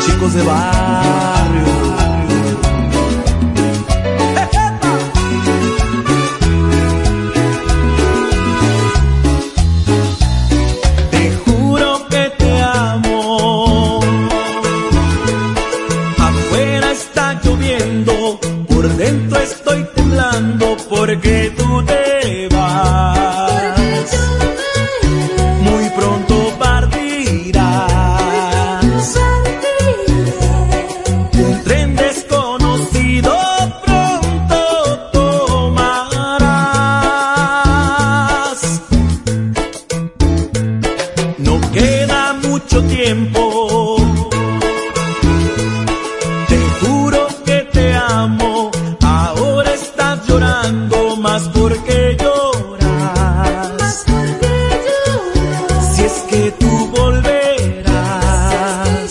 chicos de barrio. Te juro que te amo. Afuera está lloviendo, por dentro estoy temblando porque tú te vas. Muy pronto partirás. Un tren desconocido pronto tomarás. No queda mucho tiempo. Te juro que te amo. Ahora estás llorando más porque lloras. Si es que tú volverás.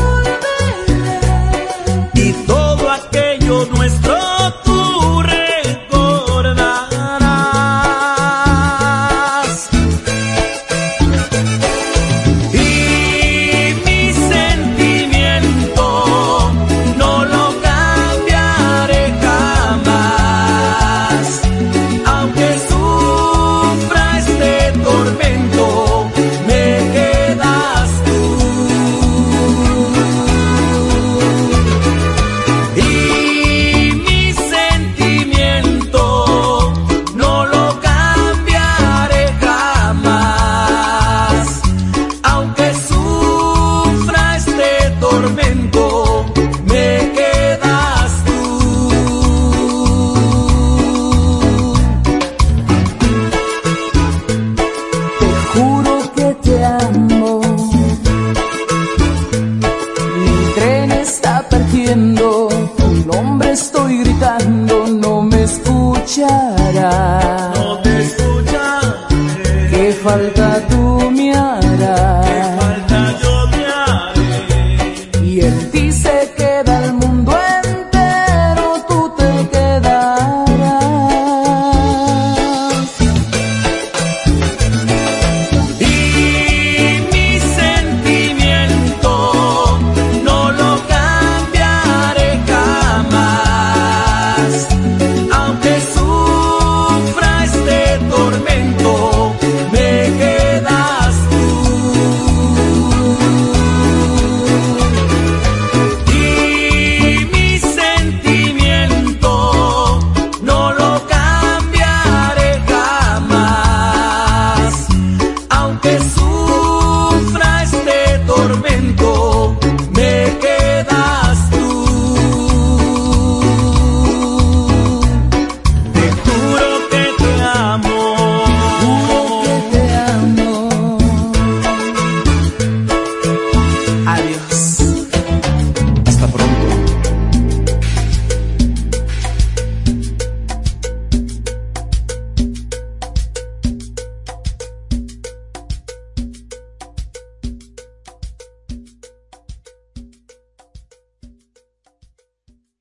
Y todo aquello nuestro tú recordarás. Y mi sentimiento no lo cambiaré jamás. Aunque sufra este tormento, me quedas tú. Y mi sentimiento no lo cambiaré jamás. Aunque sufra este tormento, me quedas tú. Te juro que te amo. Mi tren está partiendo, tu nombre estoy gritando, no me escucharás. No te escucharé. ¿Qué falta